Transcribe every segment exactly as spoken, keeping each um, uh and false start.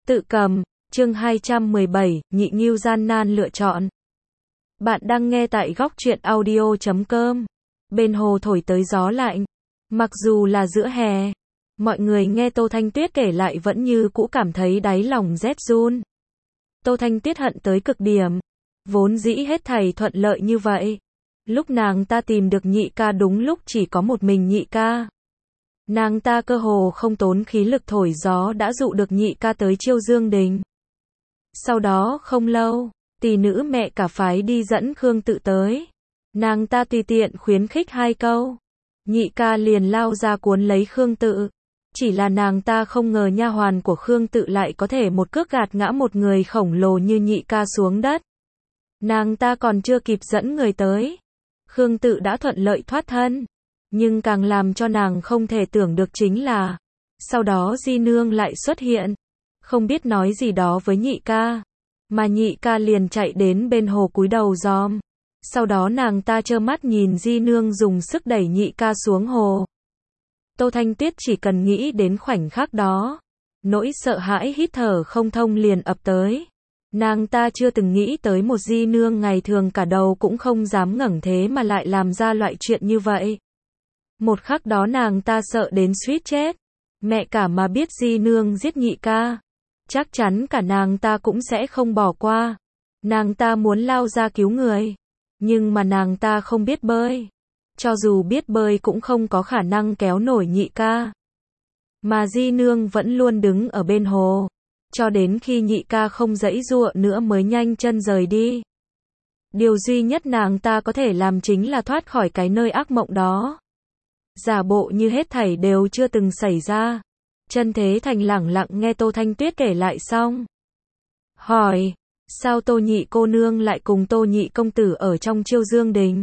Tự cầm, chương hai trăm mười bảy, nhị nghiêu gian nan lựa chọn. Bạn đang nghe tại góc truyện audio chấm com. Bên hồ thổi tới gió lạnh. Mặc dù là giữa hè, mọi người nghe Tô Thanh Tuyết kể lại vẫn như cũ cảm thấy đáy lòng rét run. Tô Thanh Tuyết hận tới cực điểm. Vốn dĩ hết thảy thuận lợi như vậy. Lúc nàng ta tìm được nhị ca đúng lúc chỉ có một mình nhị ca. Nàng ta cơ hồ không tốn khí lực thổi gió đã dụ được nhị ca tới Chiêu Dương Đình. Sau đó không lâu, tỷ nữ mẹ cả phái đi dẫn Khương Tự tới. Nàng ta tùy tiện khuyến khích hai câu. Nhị ca liền lao ra cuốn lấy Khương Tự. Chỉ là nàng ta không ngờ nha hoàn của Khương Tự lại có thể một cước gạt ngã một người khổng lồ như nhị ca xuống đất. Nàng ta còn chưa kịp dẫn người tới. Khương Tự đã thuận lợi thoát thân. Nhưng càng làm cho nàng không thể tưởng được chính là, sau đó Di Nương lại xuất hiện, không biết nói gì đó với nhị ca, mà nhị ca liền chạy đến bên hồ cúi đầu giom. Sau đó nàng ta trơ mắt nhìn Di Nương dùng sức đẩy nhị ca xuống hồ. Tô Thanh Tuyết chỉ cần nghĩ đến khoảnh khắc đó, nỗi sợ hãi hít thở không thông liền ập tới. Nàng ta chưa từng nghĩ tới một Di Nương ngày thường cả đầu cũng không dám ngẩng thế mà lại làm ra loại chuyện như vậy. Một khắc đó nàng ta sợ đến suýt chết. Mẹ cả mà biết Di Nương giết nhị ca, chắc chắn cả nàng ta cũng sẽ không bỏ qua. Nàng ta muốn lao ra cứu người, nhưng mà nàng ta không biết bơi. Cho dù biết bơi cũng không có khả năng kéo nổi nhị ca. Mà Di Nương vẫn luôn đứng ở bên hồ, cho đến khi nhị ca không giãy giụa nữa mới nhanh chân rời đi. Điều duy nhất nàng ta có thể làm chính là thoát khỏi cái nơi ác mộng đó. Giả bộ như hết thảy đều chưa từng xảy ra. Chân Thế Thành lẳng lặng nghe Tô Thanh Tuyết kể lại xong. Hỏi, sao Tô nhị cô nương lại cùng Tô nhị công tử ở trong Chiêu Dương Đình?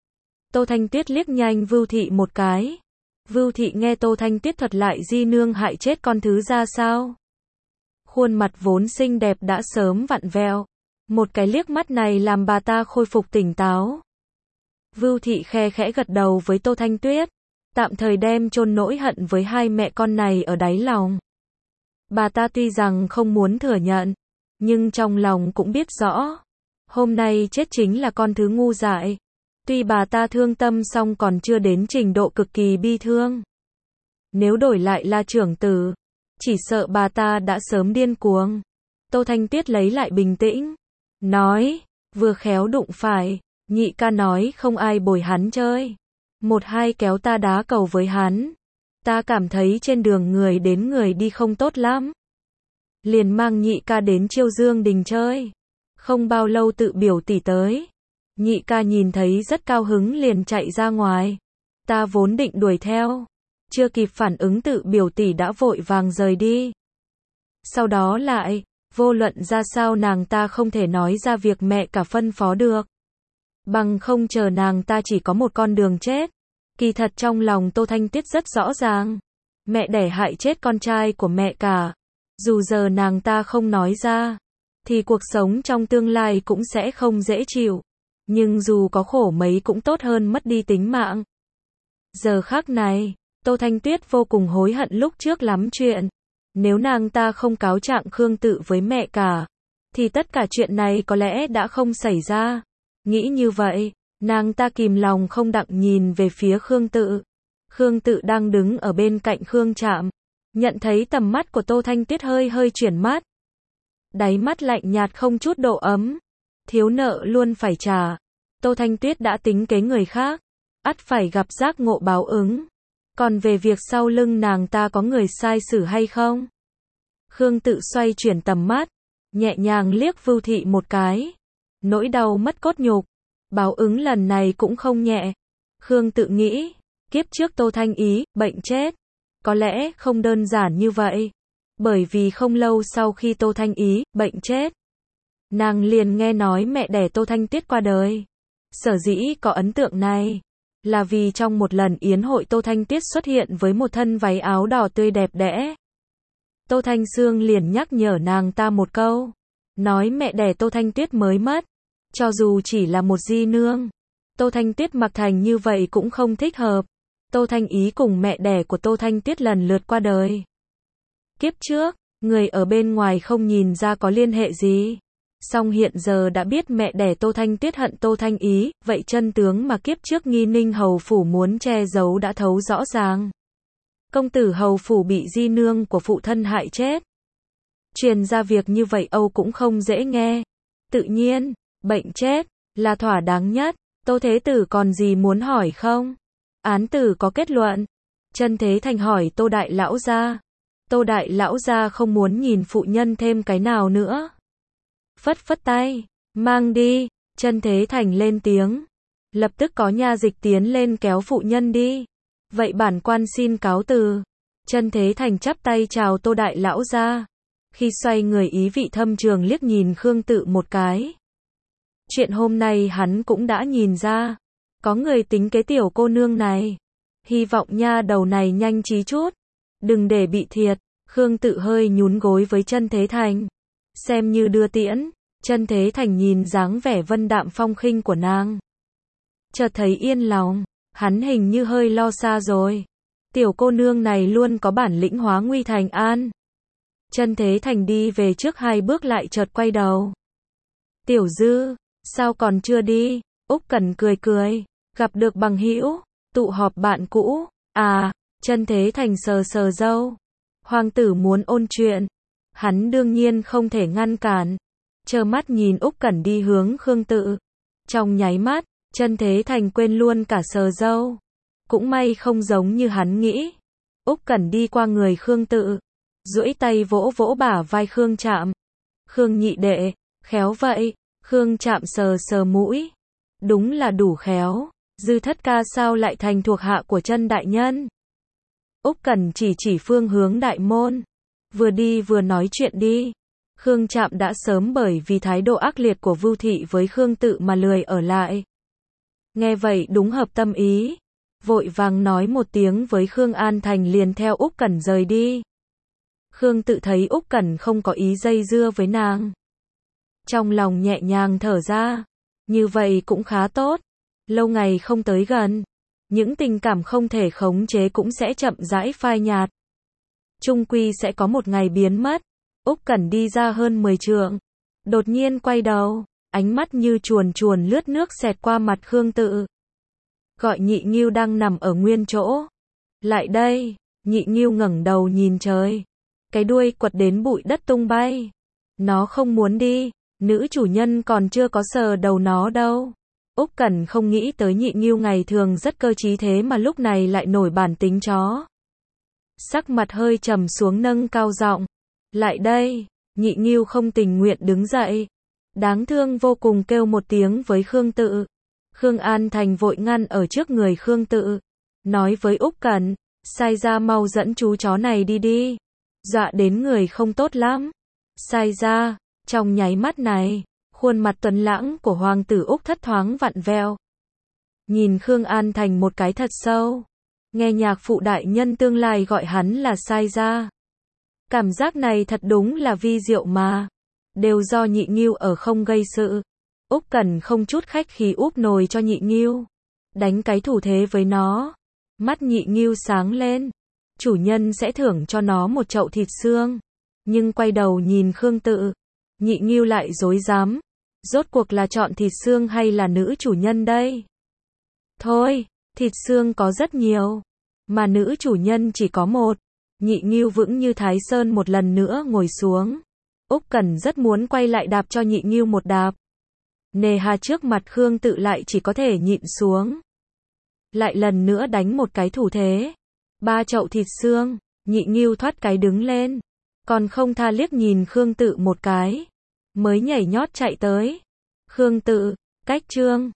Tô Thanh Tuyết liếc nhanh Vưu Thị một cái. Vưu Thị nghe Tô Thanh Tuyết thuật lại Di Nương hại chết con thứ ra sao. Khuôn mặt vốn xinh đẹp đã sớm vặn vẹo. Một cái liếc mắt này làm bà ta khôi phục tỉnh táo. Vưu Thị khe khẽ gật đầu với Tô Thanh Tuyết. Tạm thời đem chôn nỗi hận với hai mẹ con này ở đáy lòng. Bà ta tuy rằng không muốn thừa nhận, nhưng trong lòng cũng biết rõ. Hôm nay chết chính là con thứ ngu dại. Tuy bà ta thương tâm song còn chưa đến trình độ cực kỳ bi thương. Nếu đổi lại là trưởng tử, chỉ sợ bà ta đã sớm điên cuồng. Tô Thanh Tuyết lấy lại bình tĩnh. Nói, vừa khéo đụng phải, nhị ca nói không ai bồi hắn chơi. Một hai kéo ta đá cầu với hắn. Ta cảm thấy trên đường người đến người đi không tốt lắm. Liền mang nhị ca đến Chiêu Dương Đình chơi. Không bao lâu Tự biểu tỷ tới. Nhị ca nhìn thấy rất cao hứng liền chạy ra ngoài. Ta vốn định đuổi theo. Chưa kịp phản ứng Tự biểu tỷ đã vội vàng rời đi. Sau đó lại, vô luận ra sao nàng ta không thể nói ra việc mẹ cả phân phó được. Bằng không chờ nàng ta chỉ có một con đường chết. Kỳ thật trong lòng Tô Thanh Tuyết rất rõ ràng. Mẹ đẻ hại chết con trai của mẹ cả. Dù giờ nàng ta không nói ra, thì cuộc sống trong tương lai cũng sẽ không dễ chịu. Nhưng dù có khổ mấy cũng tốt hơn mất đi tính mạng. Giờ khắc này, Tô Thanh Tuyết vô cùng hối hận lúc trước lắm chuyện. Nếu nàng ta không cáo trạng Khương Tự với mẹ cả, thì tất cả chuyện này có lẽ đã không xảy ra. Nghĩ như vậy, nàng ta kìm lòng không đặng nhìn về phía Khương Tự. Khương Tự đang đứng ở bên cạnh Khương Trạm, nhận thấy tầm mắt của Tô Thanh Tuyết hơi hơi chuyển mắt. Đáy mắt lạnh nhạt không chút độ ấm. Thiếu nợ luôn phải trả. Tô Thanh Tuyết đã tính kế người khác, ắt phải gặp giác ngộ báo ứng. Còn về việc sau lưng nàng ta có người sai xử hay không? Khương Tự xoay chuyển tầm mắt, nhẹ nhàng liếc Vưu Thị một cái. Nỗi đau mất cốt nhục, báo ứng lần này cũng không nhẹ. Khương Tự nghĩ, kiếp trước Tô Thanh Ý, bệnh chết. Có lẽ không đơn giản như vậy. Bởi vì không lâu sau khi Tô Thanh Ý, bệnh chết, nàng liền nghe nói mẹ đẻ Tô Thanh Tuyết qua đời. Sở dĩ có ấn tượng này, là vì trong một lần yến hội Tô Thanh Tuyết xuất hiện với một thân váy áo đỏ tươi đẹp đẽ. Tô Thanh Sương liền nhắc nhở nàng ta một câu. Nói mẹ đẻ Tô Thanh Tuyết mới mất. Cho dù chỉ là một Di Nương, Tô Thanh Tuyết mặc thành như vậy cũng không thích hợp. Tô Thanh Ý cùng mẹ đẻ của Tô Thanh Tuyết lần lượt qua đời. Kiếp trước, Người ở bên ngoài không nhìn ra có liên hệ gì. Song hiện giờ đã biết mẹ đẻ Tô Thanh Tuyết hận Tô Thanh Ý, vậy chân tướng mà kiếp trước Nghi Ninh hầu phủ muốn che giấu đã thấu rõ ràng. Công tử hầu phủ bị di nương của phụ thân hại chết. Truyền ra việc như vậy Âu cũng không dễ nghe. Tự nhiên, bệnh chết là thỏa đáng nhất. Tô Thế Tử còn gì muốn hỏi không? Án tử có kết luận. Chân Thế Thành hỏi Tô Đại Lão gia. Tô Đại Lão gia không muốn nhìn phụ nhân thêm cái nào nữa. Phất phất tay, mang đi. Chân Thế Thành lên tiếng. Lập tức có nha dịch tiến lên kéo phụ nhân đi. Vậy bản quan xin cáo từ. Chân Thế Thành chắp tay chào Tô Đại Lão gia. Khi xoay người ý vị thâm trường liếc nhìn Khương Tự một cái. Chuyện hôm nay hắn cũng đã nhìn ra. Có người tính kế tiểu cô nương này. Hy vọng nha đầu này nhanh trí chút. Đừng để bị thiệt. Khương Tự hơi nhún gối với Chân Thế Thành. Xem như đưa tiễn. Chân Thế Thành nhìn dáng vẻ vân đạm phong khinh của nàng. Chợt thấy yên lòng. Hắn hình như hơi lo xa rồi. Tiểu cô nương này luôn có bản lĩnh hóa nguy thành an. Chân Thế Thành đi về trước hai bước lại chợt quay đầu. Tiểu Dư, sao còn chưa đi? Úc Cẩn cười cười, gặp được bằng hữu, tụ họp bạn cũ. À, Chân Thế Thành sờ sờ râu. Hoàng tử muốn ôn chuyện, hắn đương nhiên không thể ngăn cản. Trơ mắt nhìn Úc Cẩn đi hướng Khương Tự. Trong nháy mắt, Chân Thế Thành quên luôn cả sờ râu. Cũng may không giống như hắn nghĩ. Úc Cẩn đi qua người Khương Tự, duỗi tay vỗ vỗ bả vai Khương Trạm. Khương nhị đệ, khéo vậy. Khương Trạm sờ sờ mũi. Đúng là đủ khéo. Dư thất ca sao lại thành thuộc hạ của Chân đại nhân? Úc Cẩn chỉ chỉ phương hướng đại môn. Vừa đi vừa nói chuyện đi. Khương Trạm đã sớm bởi vì thái độ ác liệt của Vưu Thị với Khương Tự mà lười ở lại. Nghe vậy đúng hợp tâm ý. Vội vàng nói một tiếng với Khương An Thành liền theo Úc Cẩn rời đi. Khương Tự thấy Úc Cẩn không có ý dây dưa với nàng. Trong lòng nhẹ nhàng thở ra. Như vậy cũng khá tốt. Lâu ngày không tới gần. Những tình cảm không thể khống chế cũng sẽ chậm rãi phai nhạt. Chung quy sẽ có một ngày biến mất. Úc Cẩn đi ra hơn mười trượng. Đột nhiên quay đầu. Ánh mắt như chuồn chuồn lướt nước xẹt qua mặt Khương Tự. Gọi Nhị Ngưu đang nằm ở nguyên chỗ. Lại đây. Nhị Ngưu ngẩng đầu nhìn trời. Cái đuôi quật đến bụi đất tung bay. Nó không muốn đi. Nữ chủ nhân còn chưa có sờ đầu nó đâu. Úc Cẩn không nghĩ tới Nhị Ngưu ngày thường rất cơ trí thế mà lúc này lại nổi bản tính chó. Sắc mặt hơi trầm xuống nâng cao giọng. Lại đây. Nhị Ngưu không tình nguyện đứng dậy. Đáng thương vô cùng kêu một tiếng với Khương Tự. Khương An Thành vội ngăn ở trước người Khương Tự. Nói với Úc Cẩn. Sai ra mau dẫn chú chó này đi đi. Dọa đến người không tốt lắm. Sai ra. Trong nháy mắt này, khuôn mặt tuấn lãng của hoàng tử Úc thất thoáng vặn vẹo. Nhìn Khương An Thành một cái thật sâu. Nghe nhạc phụ đại nhân tương lai gọi hắn là sai ra. Cảm giác này thật đúng là vi diệu mà. Đều do Nhị Ngưu ở không gây sự. Úc Cẩn không chút khách khí úp nồi cho Nhị Ngưu. Đánh cái thủ thế với nó. Mắt Nhị Ngưu sáng lên. Chủ nhân sẽ thưởng cho nó một chậu thịt xương. Nhưng quay đầu nhìn Khương Tự. Nhị Ngưu lại rối rắm. Rốt cuộc là chọn thịt xương hay là nữ chủ nhân đây? Thôi, thịt xương có rất nhiều. Mà nữ chủ nhân chỉ có một. Nhị Ngưu vững như Thái Sơn một lần nữa ngồi xuống. Úc Cẩn rất muốn quay lại đạp cho Nhị Ngưu một đạp. Nề hà trước mặt Khương Tự lại chỉ có thể nhịn xuống. Lại lần nữa đánh một cái thủ thế. Ba chậu thịt xương. Nhị Ngưu thoát cái đứng lên. Còn không tha liếc nhìn Khương Tự một cái. Mới nhảy nhót chạy tới. Khương Tự, cách chương.